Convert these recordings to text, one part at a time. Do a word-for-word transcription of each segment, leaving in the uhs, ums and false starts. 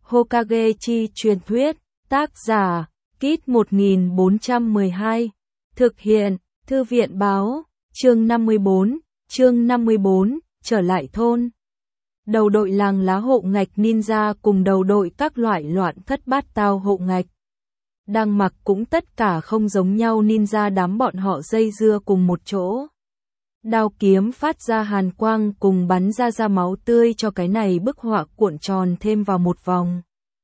Hokage chi truyền thuyết, tác giả, Kit một nghìn bốn trăm mười hai, thực hiện, Thư viện báo, chương năm mươi bốn, chương năm mươi bốn, trở lại thôn. Đầu đội làng lá hộ ngạch ninja cùng đầu đội các loại loạn thất bát tao hộ ngạch. Đang mặc cũng tất cả không giống nhau ninja đám bọn họ dây dưa cùng một chỗ. Đao kiếm phát ra hàn quang cùng bắn ra ra máu tươi cho cái này bức họa cuộn tròn thêm vào một vòng.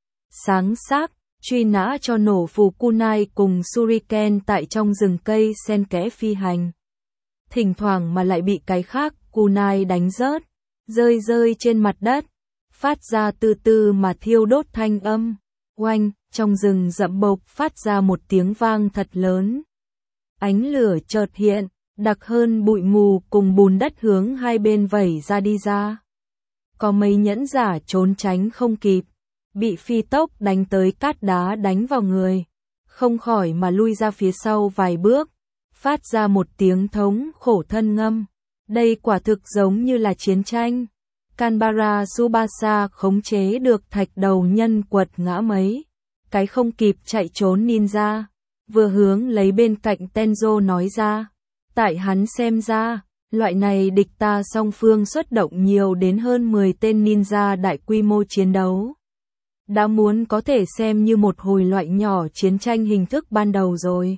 Sáng sắc, truy nã cho nổ phù kunai cùng shuriken tại trong rừng cây xen kẽ phi hành. Thỉnh thoảng mà lại bị cái khác kunai đánh rớt, rơi rơi trên mặt đất, phát ra từ từ mà thiêu đốt thanh âm. Oanh, trong rừng rậm bộc phát ra một tiếng vang thật lớn. Ánh lửa chợt hiện, đặc hơn bụi mù cùng bùn đất hướng hai bên vẩy ra đi ra. Có mấy nhẫn giả trốn tránh không kịp, bị phi tốc đánh tới cát đá đánh vào người, không khỏi mà lui ra phía sau vài bước, phát ra một tiếng thống khổ thân ngâm. Đây quả thực giống như là chiến tranh. Kanbara Tsubasa khống chế được thạch đầu nhân quật ngã mấy cái không kịp chạy trốn ninja, vừa hướng lấy bên cạnh Tenzo nói ra. Tại hắn xem ra, loại này địch ta song phương xuất động nhiều đến hơn mười tên ninja đại quy mô chiến đấu. Đã muốn có thể xem như một hồi loại nhỏ chiến tranh hình thức ban đầu rồi.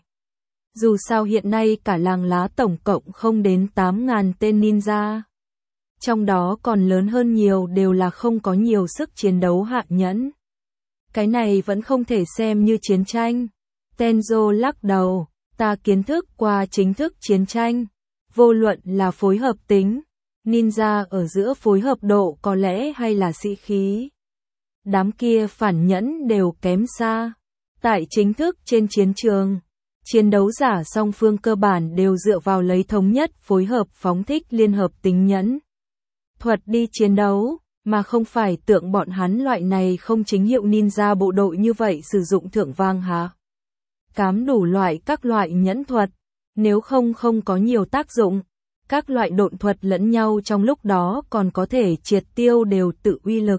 Dù sao hiện nay cả làng lá tổng cộng không đến tám nghìn tên ninja. Trong đó còn lớn hơn nhiều đều là không có nhiều sức chiến đấu hạ nhẫn. Cái này vẫn không thể xem như chiến tranh. Tenzo lắc đầu, ta kiến thức qua chính thức chiến tranh. Vô luận là phối hợp tính, ninja ở giữa phối hợp độ có lẽ hay là sĩ khí. Đám kia phản nhẫn đều kém xa. Tại chính thức trên chiến trường, chiến đấu giả song phương cơ bản đều dựa vào lấy thống nhất phối hợp phóng thích liên hợp tính nhẫn thuật đi chiến đấu, mà không phải tượng bọn hắn loại này không chính hiệu ninja bộ đội như vậy sử dụng thượng vang hả? Cám đủ loại các loại nhẫn thuật, nếu không không có nhiều tác dụng, các loại độn thuật lẫn nhau trong lúc đó còn có thể triệt tiêu đều tự uy lực.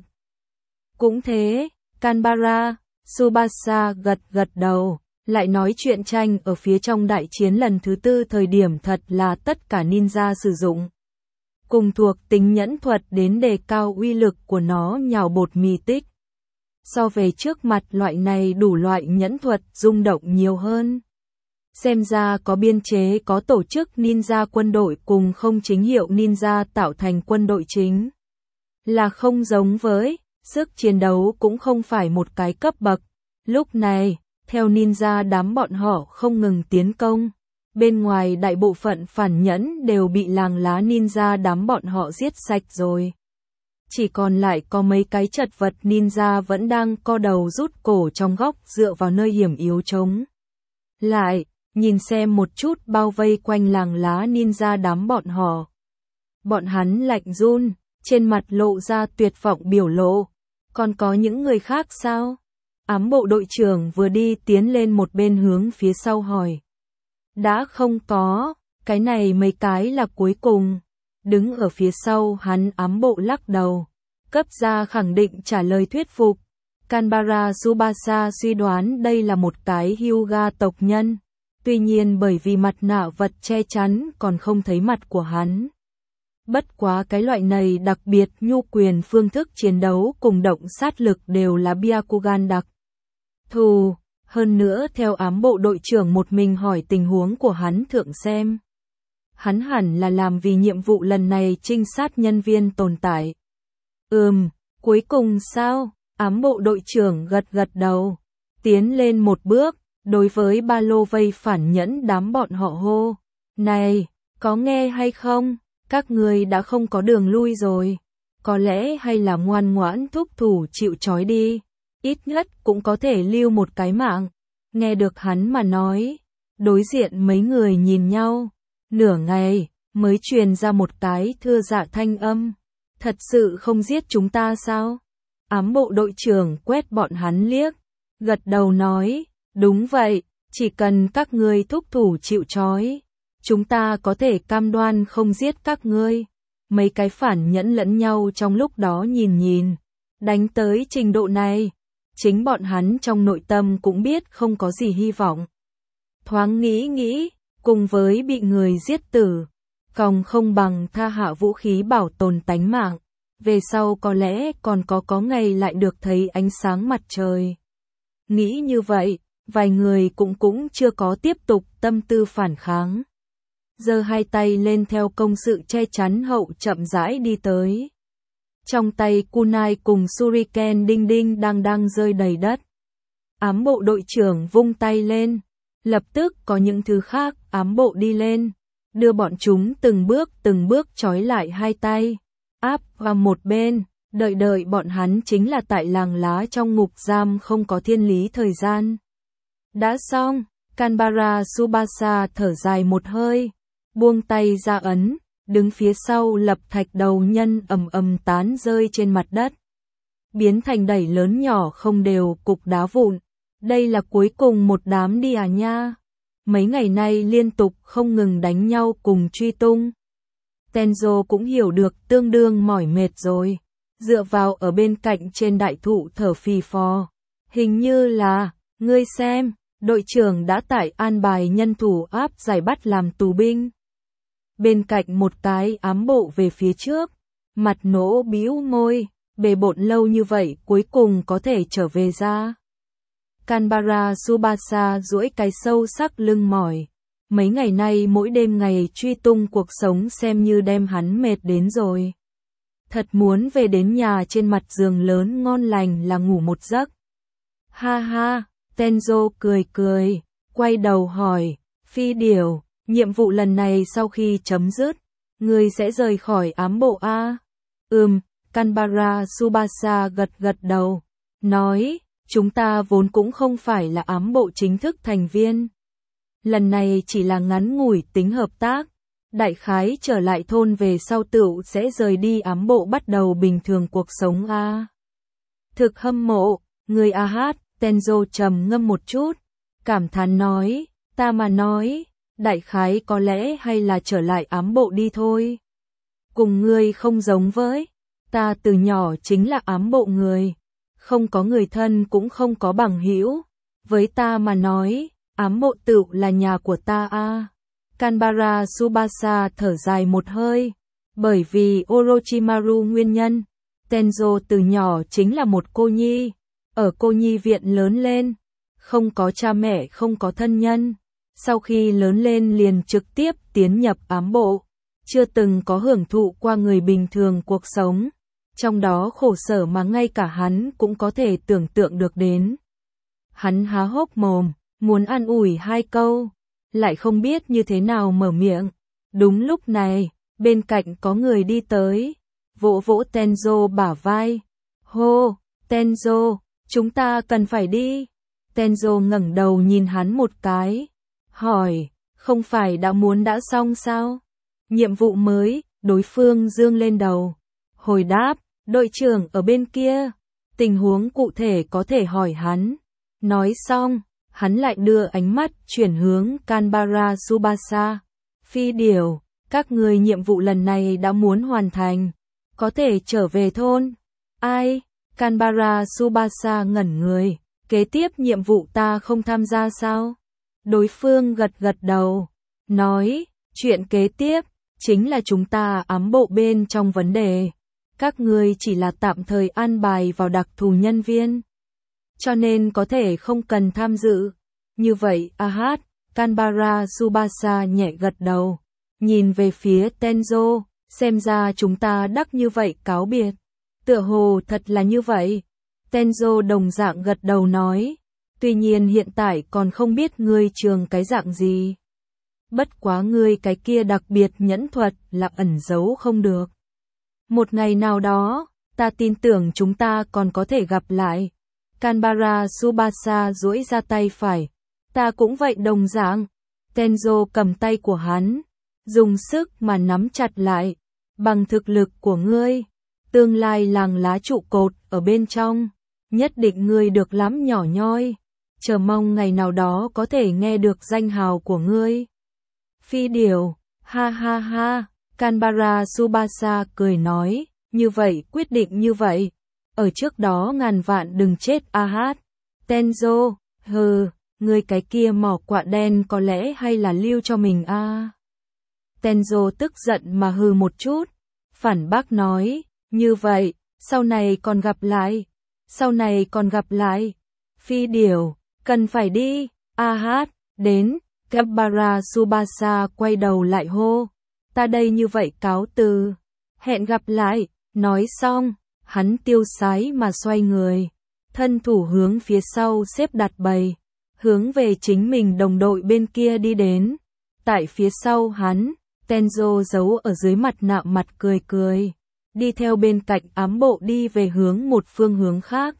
Cũng thế, Kanbara Tsubasa gật gật đầu, lại nói chuyện tranh ở phía trong đại chiến lần thứ tư thời điểm thật là tất cả ninja sử dụng. Cùng thuộc tính nhẫn thuật đến đề cao uy lực của nó nhào bột mì tích. So về trước mặt loại này đủ loại nhẫn thuật rung động nhiều hơn. Xem ra có biên chế có tổ chức ninja quân đội cùng không chính hiệu ninja tạo thành quân đội chính. Là không giống với, sức chiến đấu cũng không phải một cái cấp bậc. Lúc này, theo ninja đám bọn họ không ngừng tiến công. Bên ngoài đại bộ phận phản nhẫn đều bị làng lá ninja đám bọn họ giết sạch rồi. Chỉ còn lại có mấy cái chật vật ninja vẫn đang co đầu rút cổ trong góc dựa vào nơi hiểm yếu chống lại, nhìn xem một chút bao vây quanh làng lá ninja đám bọn họ. Bọn hắn lạnh run, trên mặt lộ ra tuyệt vọng biểu lộ. Còn có những người khác sao? Ám bộ đội trưởng vừa đi tiến lên một bên hướng phía sau hỏi. Đã không có, cái này mấy cái là cuối cùng. Đứng ở phía sau hắn ám bộ lắc đầu, cấp ra khẳng định trả lời thuyết phục. Kanbara Tsubasa suy đoán đây là một cái Hyuga tộc nhân, tuy nhiên bởi vì mặt nạ vật che chắn còn không thấy mặt của hắn. Bất quá cái loại này đặc biệt nhu quyền phương thức chiến đấu cùng động sát lực đều là Byakugan đặc thù. Hơn nữa theo ám bộ đội trưởng một mình hỏi tình huống của hắn thượng xem. Hắn hẳn là làm vì nhiệm vụ lần này trinh sát nhân viên tồn tại. Ừm, cuối cùng sao? Ám bộ đội trưởng gật gật đầu. Tiến lên một bước, đối với ba lô vây phản nhẫn đám bọn họ hô. Này, có nghe hay không? Các người đã không có đường lui rồi. Có lẽ hay là ngoan ngoãn thúc thủ chịu trói đi. Ít nhất cũng có thể lưu một cái mạng. Nghe được hắn mà nói, đối diện mấy người nhìn nhau, nửa ngày mới truyền ra một cái thưa dạ thanh âm. Thật sự không giết chúng ta sao? Ám bộ đội trưởng quét bọn hắn liếc, gật đầu nói, đúng vậy, chỉ cần các ngươi thúc thủ chịu trói, chúng ta có thể cam đoan không giết các ngươi. Mấy cái phản nhẫn lẫn nhau trong lúc đó nhìn nhìn, Đánh tới trình độ này, chính bọn hắn trong nội tâm cũng biết không có gì hy vọng. Thoáng nghĩ nghĩ, cùng với bị người giết tử, còn không bằng tha hạ vũ khí bảo tồn tánh mạng, về sau có lẽ còn có có ngày lại được thấy ánh sáng mặt trời. Nghĩ như vậy, vài người cũng cũng chưa có tiếp tục tâm tư phản kháng. Giơ hai tay lên theo công sự che chắn hậu chậm rãi đi tới. Trong tay kunai cùng shuriken đinh đinh đang đang rơi đầy đất. Ám bộ đội trưởng vung tay lên, lập tức có những thứ khác ám bộ đi lên, đưa bọn chúng từng bước từng bước trói lại hai tay, áp vào một bên, đợi đợi bọn hắn chính là tại làng lá trong ngục giam không có thiên lý thời gian. Đã xong, Kanbara Tsubasa thở dài một hơi, buông tay ra ấn, đứng phía sau lập thạch đầu nhân ầm ầm tán rơi trên mặt đất. Biến thành đẩy lớn nhỏ không đều cục đá vụn. Đây là cuối cùng một đám đi à nha. Mấy ngày nay liên tục không ngừng đánh nhau cùng truy tung. Tenzo cũng hiểu được tương đương mỏi mệt rồi. Dựa vào ở bên cạnh trên đại thụ thở phì phò. Hình như là, ngươi xem, đội trưởng đã tải an bài nhân thủ áp giải bắt làm tù binh. Bên cạnh một cái ám bộ về phía trước, mặt nỗ bĩu môi, bề bộn lâu như vậy cuối cùng có thể trở về ra. Kanbara Tsubasa duỗi cái sâu sắc lưng mỏi. Mấy ngày nay mỗi đêm ngày truy tung cuộc sống xem như đem hắn mệt đến rồi. Thật muốn về đến nhà trên mặt giường lớn ngon lành là ngủ một giấc. Ha ha, Tenzo cười cười, quay đầu hỏi, Phi Điểu, nhiệm vụ lần này sau khi chấm dứt, ngươi sẽ rời khỏi ám bộ a? Ừm, Kanbara Tsubasa gật gật đầu, nói, chúng ta vốn cũng không phải là ám bộ chính thức thành viên. Lần này chỉ là ngắn ngủi tính hợp tác, đại khái trở lại thôn về sau tựu sẽ rời đi ám bộ bắt đầu bình thường cuộc sống a. Thực hâm mộ, người a hát, Tenzo trầm ngâm một chút, cảm thán nói, ta mà nói, đại khái có lẽ hay là trở lại ám bộ đi thôi. Cùng ngươi không giống với, ta từ nhỏ chính là ám bộ người, không có người thân cũng không có bằng hữu, với ta mà nói, ám bộ tựu là nhà của ta a. Kanbara Tsubasa thở dài một hơi, bởi vì Orochimaru nguyên nhân, Tenzo từ nhỏ chính là một cô nhi, ở cô nhi viện lớn lên, không có cha mẹ không có thân nhân, sau khi lớn lên liền trực tiếp tiến nhập ám bộ, chưa từng có hưởng thụ qua người bình thường cuộc sống, trong đó khổ sở mà ngay cả hắn cũng có thể tưởng tượng được đến. Hắn há hốc mồm, muốn an ủi hai câu, lại không biết như thế nào mở miệng. Đúng lúc này, bên cạnh có người đi tới, vỗ vỗ Tenzo bả vai. Hô, Tenzo, chúng ta cần phải đi. Tenzo ngẩng đầu nhìn hắn một cái, hỏi, không phải đã muốn đã xong sao? Nhiệm vụ mới, đối phương dương lên đầu. Hồi đáp, đội trưởng ở bên kia, tình huống cụ thể có thể hỏi hắn. Nói xong, hắn lại đưa ánh mắt chuyển hướng Kanbara Tsubasa. Phi Điểu, các người nhiệm vụ lần này đã muốn hoàn thành, có thể trở về thôn. Ai? Kanbara Tsubasa ngẩn người, kế tiếp nhiệm vụ ta không tham gia sao? Đối phương gật gật đầu, nói, chuyện kế tiếp, chính là chúng ta ám bộ bên trong vấn đề. Các ngươi chỉ là tạm thời an bài vào đặc thù nhân viên, cho nên có thể không cần tham dự. Như vậy, a hát, Kanbara Tsubasa nhẹ gật đầu, nhìn về phía Tenzo, xem ra chúng ta đắc như vậy cáo biệt. Tựa hồ thật là như vậy. Tenzo đồng dạng gật đầu nói, tuy nhiên hiện tại còn không biết ngươi trường cái dạng gì. Bất quá ngươi cái kia đặc biệt nhẫn thuật là ẩn giấu không được. Một ngày nào đó, ta tin tưởng chúng ta còn có thể gặp lại. Kanbara Tsubasa duỗi ra tay phải. Ta cũng vậy đồng dạng. Tenzo cầm tay của hắn, dùng sức mà nắm chặt lại. Bằng thực lực của ngươi, tương lai làng lá trụ cột ở bên trong, nhất định ngươi được lắm nhỏ nhoi. Chờ mong ngày nào đó có thể nghe được danh hào của ngươi. Phi Điểu, ha ha ha, Kanbara Tsubasa cười nói, như vậy quyết định như vậy. ở trước đó ngàn vạn đừng chết a hát. Tenzo, hừ, ngươi cái kia mỏ quạ đen có lẽ hay là lưu cho mình a. À. Tenzo tức giận mà hừ một chút, phản bác nói, như vậy, sau này còn gặp lại, sau này còn gặp lại. Phi điểu, cần phải đi, a hát, đến, Gabbara Tsubasa quay đầu lại hô, ta đây như vậy cáo từ, hẹn gặp lại, nói xong, hắn tiêu sái mà xoay người, thân thủ hướng phía sau xếp đặt bầy, hướng về chính mình đồng đội bên kia đi đến, tại phía sau hắn, Tenzo giấu ở dưới mặt nạ mặt cười cười, đi theo bên cạnh ám bộ đi về hướng một phương hướng khác.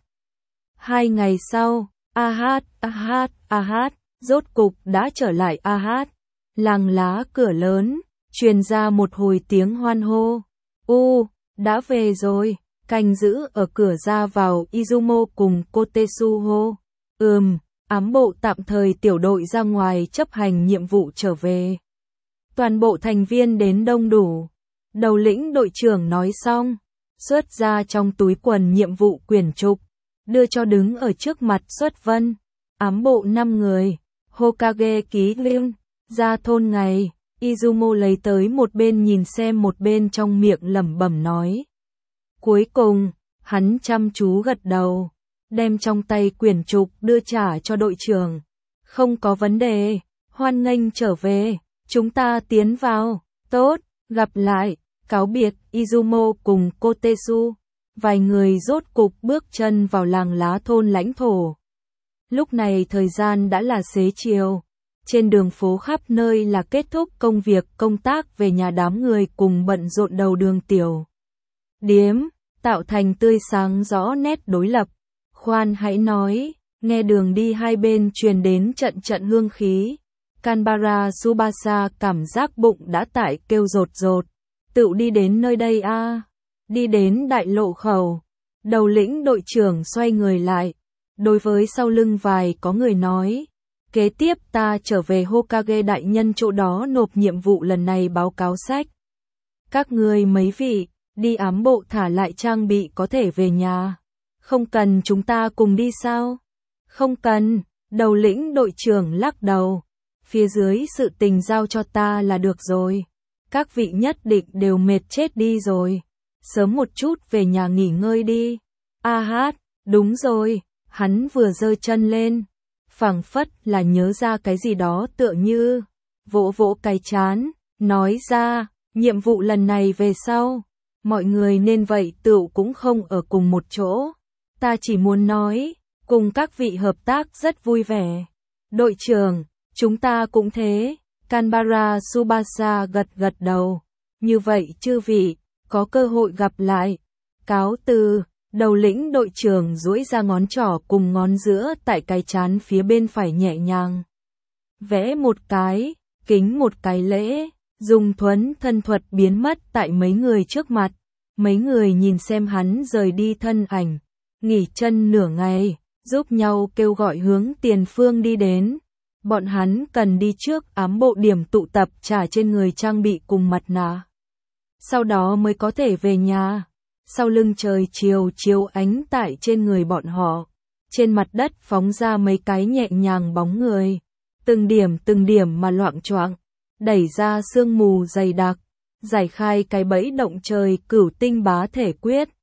Hai ngày sau, a hát, a hát, a hát, rốt cục đã trở lại a hát. Làng lá cửa lớn, truyền ra một hồi tiếng hoan hô. U, đã về rồi, canh giữ ở cửa ra vào Izumo cùng Kotetsu hô. Ừm, ám bộ tạm thời tiểu đội ra ngoài chấp hành nhiệm vụ trở về. Toàn bộ thành viên đến đông đủ. Đầu lĩnh đội trưởng nói xong, xuất ra trong túi quần nhiệm vụ quyển trục, đưa cho đứng ở trước mặt Xuất Vân. Ám bộ năm người, Hokage ký liêng, ra thôn ngày, Izumo lấy tới một bên nhìn xem một bên trong miệng lẩm bẩm nói. Cuối cùng, hắn chăm chú gật đầu, đem trong tay quyển trục đưa trả cho đội trưởng. Không có vấn đề, hoan nghênh trở về, chúng ta tiến vào, tốt, gặp lại, cáo biệt, Izumo cùng Kotetsu. Vài người rốt cục bước chân vào làng lá thôn lãnh thổ. Lúc này thời gian đã là xế chiều. Trên đường phố khắp nơi là kết thúc công việc công tác về nhà đám người cùng bận rộn đầu đường tiểu điếm, tạo thành tươi sáng rõ nét đối lập. Khoan hãy nói, nghe đường đi hai bên truyền đến trận trận hương khí. Gabbara Tsubasa cảm giác bụng đã tại kêu rột rột. Tự đi đến nơi đây a à. Đi đến đại lộ khẩu. Đầu lĩnh đội trưởng xoay người lại. Đối với sau lưng vài có người nói. Kế tiếp ta trở về Hokage đại nhân chỗ đó nộp nhiệm vụ lần này báo cáo sách. Các người mấy vị, đi ám bộ thả lại trang bị có thể về nhà. Không cần chúng ta cùng đi sao? Không cần, đầu lĩnh đội trưởng lắc đầu. Phía dưới sự tình giao cho ta là được rồi. Các vị nhất định đều mệt chết đi rồi. Sớm một chút về nhà nghỉ ngơi đi. A hát, đúng rồi, hắn vừa giơ chân lên. Phảng phất là nhớ ra cái gì đó tựa như. Vỗ vỗ cái chán, nói ra, nhiệm vụ lần này về sau. Mọi người nên vậy tựu cũng không ở cùng một chỗ. Ta chỉ muốn nói, cùng các vị hợp tác rất vui vẻ. Đội trưởng, chúng ta cũng thế. Gabbara Tsubasa gật gật đầu. Như vậy chư vị, có cơ hội gặp lại. Cáo từ, đầu lĩnh đội trưởng duỗi ra ngón trỏ cùng ngón giữa tại cái trán phía bên phải nhẹ nhàng. Vẽ một cái, kính một cái lễ, dùng thuấn thân thuật biến mất tại mấy người trước mặt. Mấy người nhìn xem hắn rời đi thân ảnh, nghỉ chân nửa ngày, giúp nhau kêu gọi hướng tiền phương đi đến. Bọn hắn cần đi trước ám bộ điểm tụ tập trả trên người trang bị cùng mặt nạ. Sau đó mới có thể về nhà. Sau lưng trời chiều chiếu ánh tại trên người bọn họ. Trên mặt đất phóng ra mấy cái nhẹ nhàng bóng người. Từng điểm từng điểm mà loạng choạng, đẩy ra sương mù dày đặc, giải khai cái bẫy động trời cửu tinh bá thể quyết.